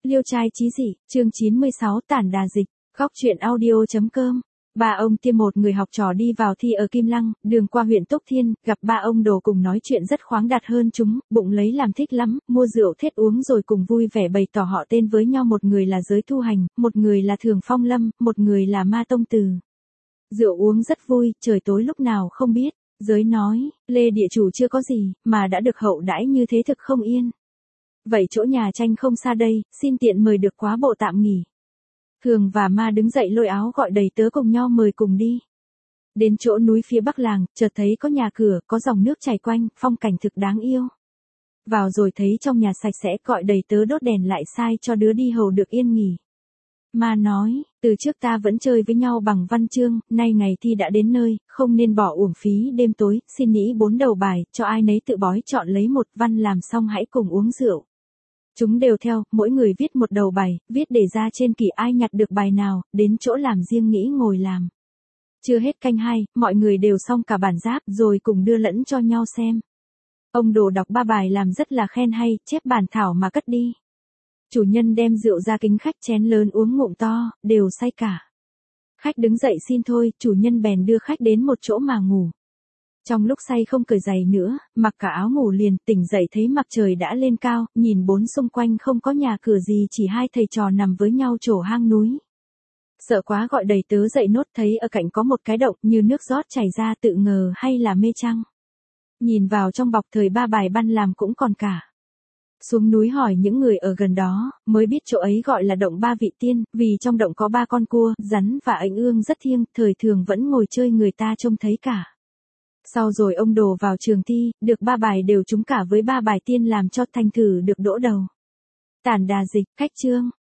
Liêu trai chí dị, chương 96 tản đà dịch, góc truyện audio.com. Ba ông tiêm một người học trò đi vào thi ở Kim Lăng, đường qua huyện Túc Thiên, gặp ba ông đồ cùng nói chuyện rất khoáng đạt hơn chúng, bụng lấy làm thích lắm, mua rượu thết uống rồi cùng vui vẻ bày tỏ họ tên với nhau, một người là Giới Thu Hành, một người là Thường Phong Lâm, một người là Ma Tông Từ. Rượu uống rất vui, trời tối lúc nào không biết. Giới nói, Lê địa chủ chưa có gì, mà đã được hậu đãi như thế thực không yên. Vậy chỗ nhà tranh không xa đây, xin tiện mời được quá bộ tạm nghỉ. Thường và Ma đứng dậy lôi áo gọi đầy tớ cùng nhau mời cùng đi. Đến chỗ núi phía bắc làng, chợt thấy có nhà cửa, có dòng nước chảy quanh, phong cảnh thực đáng yêu. Vào rồi thấy trong nhà sạch sẽ, gọi đầy tớ đốt đèn lại sai cho đứa đi hầu được yên nghỉ. Ma nói, từ trước ta vẫn chơi với nhau bằng văn chương, nay ngày thi đã đến nơi, không nên bỏ uổng phí đêm tối, xin nghĩ 4 đầu bài, cho ai nấy tự bói chọn lấy một văn làm xong hãy cùng uống rượu. Chúng đều theo, mỗi người viết một đầu bài, viết để ra trên kỷ, ai nhặt được bài nào, đến chỗ làm riêng nghĩ ngồi làm. Chưa hết canh 2, mọi người đều xong cả bản giáp rồi cùng đưa lẫn cho nhau xem. Ông đồ đọc 3 bài làm rất là khen hay, chép bản thảo mà cất đi. Chủ nhân đem rượu ra kính khách chén lớn uống ngụm to, đều say cả. Khách đứng dậy xin thôi, chủ nhân bèn đưa khách đến một chỗ mà ngủ. Trong lúc say không cởi giày nữa, mặc cả áo ngủ liền, tỉnh dậy thấy mặt trời đã lên cao, nhìn bốn xung quanh không có nhà cửa gì, chỉ hai thầy trò nằm với nhau chỗ hang núi. Sợ quá gọi đầy tớ dậy nốt, thấy ở cạnh có một cái động như nước rót chảy ra, tự ngờ hay là mê trăng. Nhìn vào trong bọc thời 3 bài văn làm cũng còn cả. Xuống núi hỏi những người ở gần đó, mới biết chỗ ấy gọi là động 3 vị tiên, vì trong động có 3 con cua, rắn và ảnh ương rất thiêng, thời thường vẫn ngồi chơi người ta trông thấy cả. Sau rồi ông đồ vào trường thi, được 3 bài đều trúng cả với 3 bài tiên làm cho thành thử được đỗ đầu. Tản đà dịch, khách chương.